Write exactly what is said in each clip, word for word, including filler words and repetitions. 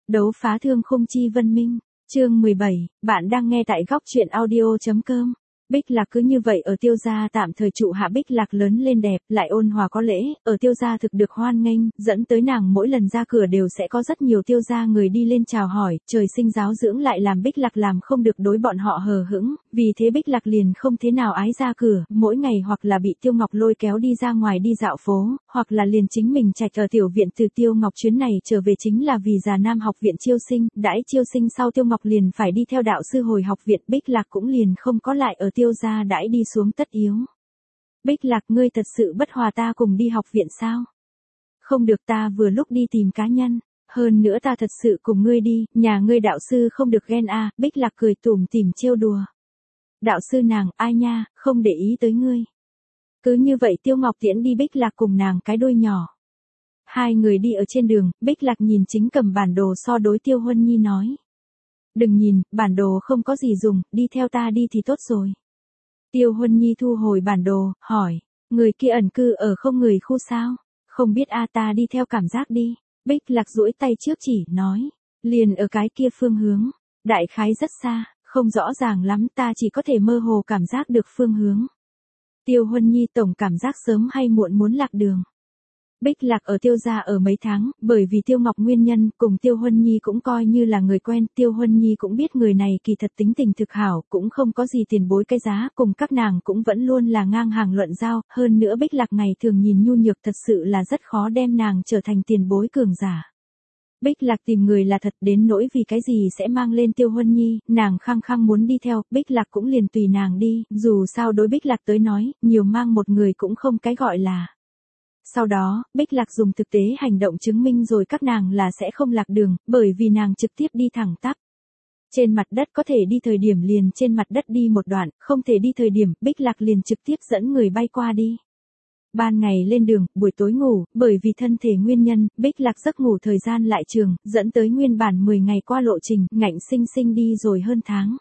Đấu phá thương khung chi vân minh, chương mười bảy, bạn đang nghe tại góc truyện audio.com. Bích Lạc cứ như vậy ở Tiêu gia tạm thời trụ hạ. Bích Lạc lớn lên đẹp, lại ôn hòa có lễ, ở Tiêu gia thực được hoan nghênh, dẫn tới nàng mỗi lần ra cửa đều sẽ có rất nhiều Tiêu gia người đi lên chào hỏi, trời sinh giáo dưỡng lại làm Bích Lạc làm không được đối bọn họ hờ hững, vì thế Bích Lạc liền không thế nào ái ra cửa, mỗi ngày hoặc là bị Tiêu Ngọc lôi kéo đi ra ngoài đi dạo phố, hoặc là liền chính mình trạch ở tiểu viện. Từ Tiêu Ngọc chuyến này trở về chính là vì Già Nam học viện chiêu sinh, đãi chiêu sinh sau Tiêu Ngọc liền phải đi theo đạo sư hồi học viện, Bích Lạc cũng liền không có lại ở Tiêu gia đãi đi xuống tất yếu. Bích Lạc, ngươi thật sự bất hòa ta cùng đi học viện sao? Không được, ta vừa lúc đi tìm cá nhân, hơn nữa ta thật sự cùng ngươi đi, nhà ngươi đạo sư không được ghen à? Bích Lạc cười tủm tỉm trêu đùa. Đạo sư nàng, ai nha, không để ý tới ngươi. Cứ như vậy Tiêu Ngọc tiễn đi Bích Lạc cùng nàng cái đôi nhỏ. Hai người đi ở trên đường, Bích Lạc nhìn chính cầm bản đồ so đối Tiêu Huân Nhi nói. Đừng nhìn, bản đồ không có gì dùng, đi theo ta đi thì tốt rồi. Tiêu Huân Nhi thu hồi bản đồ, hỏi, người kia ẩn cư ở không người khu sao? Không biết a, ta đi theo cảm giác đi. Bích Lạc duỗi tay trước chỉ, nói, liền ở cái kia phương hướng, đại khái rất xa, không rõ ràng lắm, ta chỉ có thể mơ hồ cảm giác được phương hướng. Tiêu Huân Nhi tổng cảm giác sớm hay muộn muốn lạc đường. Bích Lạc ở Tiêu gia ở mấy tháng, bởi vì Tiêu Ngọc nguyên nhân, cùng Tiêu Huân Nhi cũng coi như là người quen, Tiêu Huân Nhi cũng biết người này kỳ thật tính tình thực hảo, cũng không có gì tiền bối cái giá, cùng các nàng cũng vẫn luôn là ngang hàng luận giao, hơn nữa Bích Lạc ngày thường nhìn nhu nhược thật sự là rất khó đem nàng trở thành tiền bối cường giả. Bích Lạc tìm người là thật, đến nỗi vì cái gì sẽ mang lên Tiêu Huân Nhi, nàng khăng khăng muốn đi theo, Bích Lạc cũng liền tùy nàng đi, dù sao đối Bích Lạc tới nói, nhiều mang một người cũng không cái gọi là. Sau đó, Bích Lạc dùng thực tế hành động chứng minh rồi các nàng là sẽ không lạc đường, bởi vì nàng trực tiếp đi thẳng tắp. Trên mặt đất có thể đi thời điểm liền trên mặt đất đi một đoạn, không thể đi thời điểm, Bích Lạc liền trực tiếp dẫn người bay qua đi. Ban ngày lên đường, buổi tối ngủ, bởi vì thân thể nguyên nhân, Bích Lạc giấc ngủ thời gian lại trường, dẫn tới nguyên bản mười ngày qua lộ trình, ngạnh sinh sinh đi rồi hơn tháng.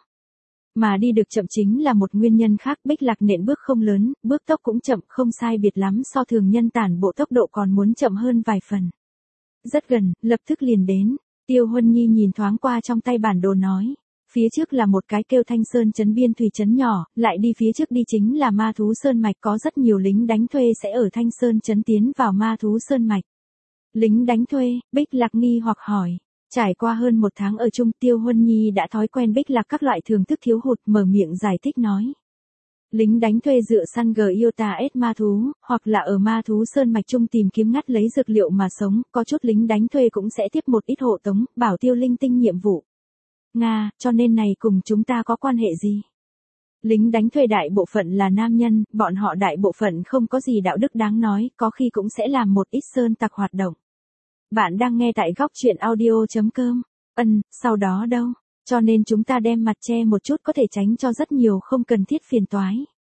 Mà đi được chậm chính là một nguyên nhân khác, Bích Lạc nện bước không lớn, bước tốc cũng chậm, không sai biệt lắm, so thường nhân tản bộ tốc độ còn muốn chậm hơn vài phần. Rất gần, lập tức liền đến. Tiêu Huân Nhi nhìn thoáng qua trong tay bản đồ nói. Phía trước là một cái kêu Thanh Sơn trấn biên thủy trấn nhỏ, lại đi phía trước đi chính là Ma Thú Sơn Mạch, có rất nhiều lính đánh thuê sẽ ở Thanh Sơn trấn tiến vào Ma Thú Sơn Mạch. Lính đánh thuê, Bích Lạc nghi hoặc hỏi. Trải qua hơn một tháng ở chung, Tiêu Huân Nhi đã thói quen Bích Lạc các loại thưởng thức thiếu hụt, mở miệng giải thích nói. Lính đánh thuê dựa săn gờ yêu tà ết ma thú, hoặc là ở Ma Thú Sơn Mạch chung tìm kiếm ngắt lấy dược liệu mà sống, có chút lính đánh thuê cũng sẽ tiếp một ít hộ tống, bảo tiêu linh tinh nhiệm vụ. Nga, cho nên này cùng chúng ta có quan hệ gì? Lính đánh thuê đại bộ phận là nam nhân, bọn họ đại bộ phận không có gì đạo đức đáng nói, có khi cũng sẽ làm một ít sơn tặc hoạt động. Bạn đang nghe tại góc truyện audio.com. Ân, sau đó đâu? Cho nên chúng ta đem mặt che một chút có thể tránh cho rất nhiều không cần thiết phiền toái.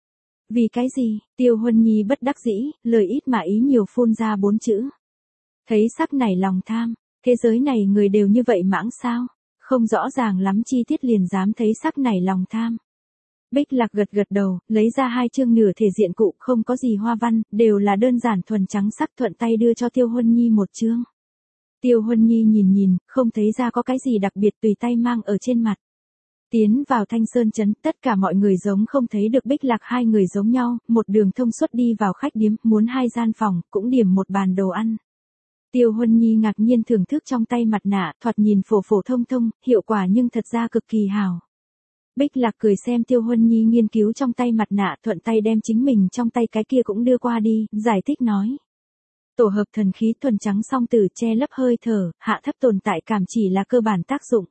Vì cái gì? Tiêu Huân Nhi bất đắc dĩ, lời ít mà ý nhiều phun ra bốn chữ. Thấy sắc này lòng tham, thế giới này người đều như vậy mãng sao? Không rõ ràng lắm chi tiết liền dám thấy sắc này lòng tham. Bích Lạc gật gật đầu, lấy ra hai chương nửa thể diện cụ, không có gì hoa văn, đều là đơn giản thuần trắng sắc, thuận tay đưa cho Tiêu Huân Nhi một chương. Tiêu Huân Nhi nhìn nhìn, không thấy ra có cái gì đặc biệt, tùy tay mang ở trên mặt. Tiến vào Thanh Sơn trấn, tất cả mọi người giống không thấy được Bích Lạc hai người giống nhau, một đường thông suốt đi vào khách điếm, muốn hai gian phòng, cũng điểm một bàn đồ ăn. Tiêu Huân Nhi ngạc nhiên thưởng thức trong tay mặt nạ, thoạt nhìn phổ phổ thông thông, hiệu quả nhưng thật ra cực kỳ hào. Bích Lạc cười xem Tiêu Huân Nhi nghiên cứu trong tay mặt nạ, thuận tay đem chính mình trong tay cái kia cũng đưa qua đi, giải thích nói. Tổ hợp thần khí thuần trắng song tử che lấp hơi thở, hạ thấp tồn tại cảm chỉ là cơ bản tác dụng.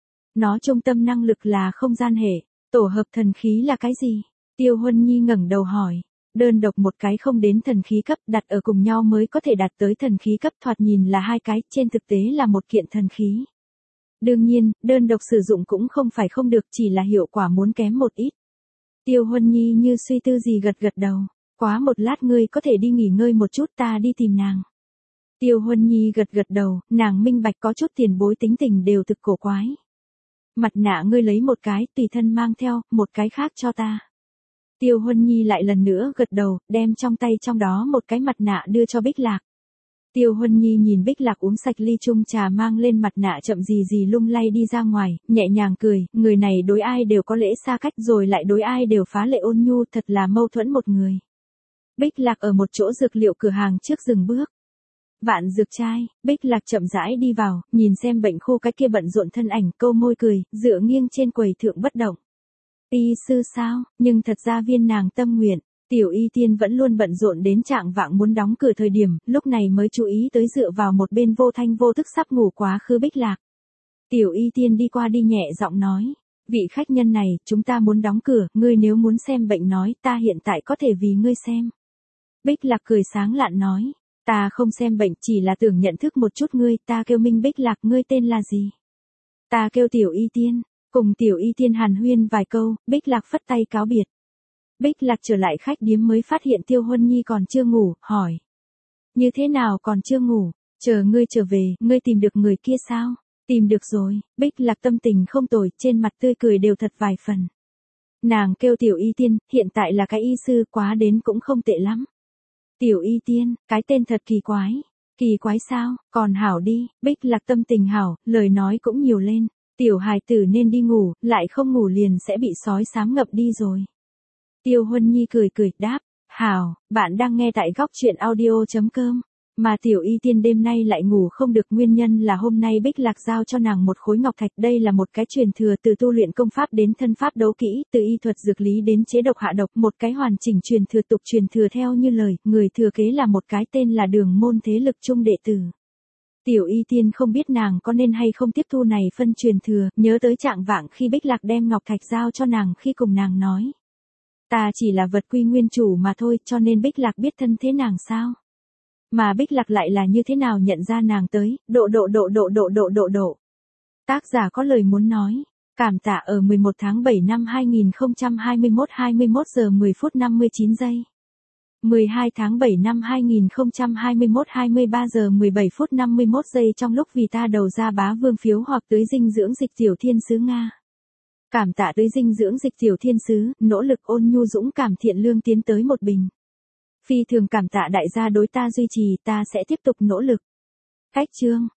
Nó trung tâm năng lực là không gian hệ, tổ hợp thần khí là cái gì? Tiêu Huân Nhi ngẩng đầu hỏi. Đơn độc một cái không đến thần khí cấp, đặt ở cùng nhau mới có thể đạt tới thần khí cấp, thoạt nhìn là hai cái, trên thực tế là một kiện thần khí. Đương nhiên, đơn độc sử dụng cũng không phải không được, chỉ là hiệu quả muốn kém một ít. Tiêu Huân Nhi như suy tư gì gật gật đầu. Quá một lát ngươi có thể đi nghỉ ngơi một chút, ta đi tìm nàng. Tiêu Huân Nhi gật gật đầu, nàng minh bạch có chút tiền bối tính tình đều thực cổ quái. Mặt nạ ngươi lấy một cái, tùy thân mang theo, một cái khác cho ta. Tiêu Huân Nhi lại lần nữa gật đầu, đem trong tay trong đó một cái mặt nạ đưa cho Bích Lạc. Tiêu Huân Nhi nhìn Bích Lạc uống sạch ly chung trà mang lên mặt nạ chậm gì gì lung lay đi ra ngoài, nhẹ nhàng cười, người này đối ai đều có lễ xa cách rồi lại đối ai đều phá lệ ôn nhu, thật là mâu thuẫn một người. Bích Lạc ở một chỗ dược liệu cửa hàng trước dừng bước. Vạn dược trai, Bích Lạc chậm rãi đi vào, nhìn xem bệnh khu cái kia bận rộn thân ảnh, câu môi cười, dựa nghiêng trên quầy thượng bất động. Y sư sao, nhưng thật ra viên nàng tâm nguyện. Tiểu Y Tiên vẫn luôn bận rộn đến trạng vạng muốn đóng cửa thời điểm, lúc này mới chú ý tới dựa vào một bên vô thanh vô tức sắp ngủ quá khứ Bích Lạc. Tiểu Y Tiên đi qua đi nhẹ giọng nói, vị khách nhân này, chúng ta muốn đóng cửa, ngươi nếu muốn xem bệnh nói, ta hiện tại có thể vì ngươi xem. Bích Lạc cười sáng lạn nói, ta không xem bệnh, chỉ là tưởng nhận thức một chút ngươi, ta kêu Minh Bích Lạc, ngươi tên là gì? Ta kêu Tiểu Y Tiên, cùng Tiểu Y Tiên hàn huyên vài câu, Bích Lạc phất tay cáo biệt. Bích Lạc trở lại khách điếm mới phát hiện Tiêu Huân Nhi còn chưa ngủ, hỏi. Như thế nào còn chưa ngủ, chờ ngươi trở về, ngươi tìm được người kia sao? Tìm được rồi, Bích Lạc tâm tình không tồi, trên mặt tươi cười đều thật vài phần. Nàng kêu Tiểu Y Tiên, hiện tại là cái y sư, quá đến cũng không tệ lắm. Tiểu Y Tiên, cái tên thật kỳ quái. Kỳ quái sao, còn hảo đi, Bích Lạc tâm tình hảo, lời nói cũng nhiều lên. Tiểu hài tử nên đi ngủ, lại không ngủ liền sẽ bị sói xám ngập đi rồi. Tiêu Huân Nhi cười cười, đáp, hảo, bạn đang nghe tại góc truyện audio chấm com. Mà Tiểu Y Tiên đêm nay lại ngủ không được, nguyên nhân là hôm nay Bích Lạc giao cho nàng một khối ngọc thạch, đây là một cái truyền thừa từ tu luyện công pháp đến thân pháp đấu kỹ, từ y thuật dược lý đến chế độc hạ độc, một cái hoàn chỉnh truyền thừa tục truyền thừa theo như lời, người thừa kế là một cái tên là Đường môn thế lực trung đệ tử. Tiểu Y Tiên không biết nàng có nên hay không tiếp thu này phân truyền thừa, nhớ tới trạng vạng khi Bích Lạc đem ngọc thạch giao cho nàng khi cùng nàng nói. Ta chỉ là vật quy nguyên chủ mà thôi, cho nên Bích Lạc biết thân thế nàng sao? Mà Bích Lạc lại là như thế nào nhận ra nàng tới, độ độ độ độ độ độ độ độ. Tác giả có lời muốn nói, cảm tạ ở mười một tháng bảy năm hai nghìn không trăm hai mươi mốt hai mươi mốt giờ mười phút năm mươi chín giây. mười hai tháng bảy năm hai nghìn không trăm hai mươi mốt hai mươi ba giờ mười bảy phút năm mươi mốt giây trong lúc vì ta đầu ra bá vương phiếu hoặc tưới dinh dưỡng dịch tiểu thiên sứ Nga. Cảm tạ tưới dinh dưỡng dịch tiểu thiên sứ, nỗ lực ôn nhu dũng cảm thiện lương tiến tới một bình. Phi thường cảm tạ đại gia đối ta duy trì, ta sẽ tiếp tục nỗ lực. Cách chương.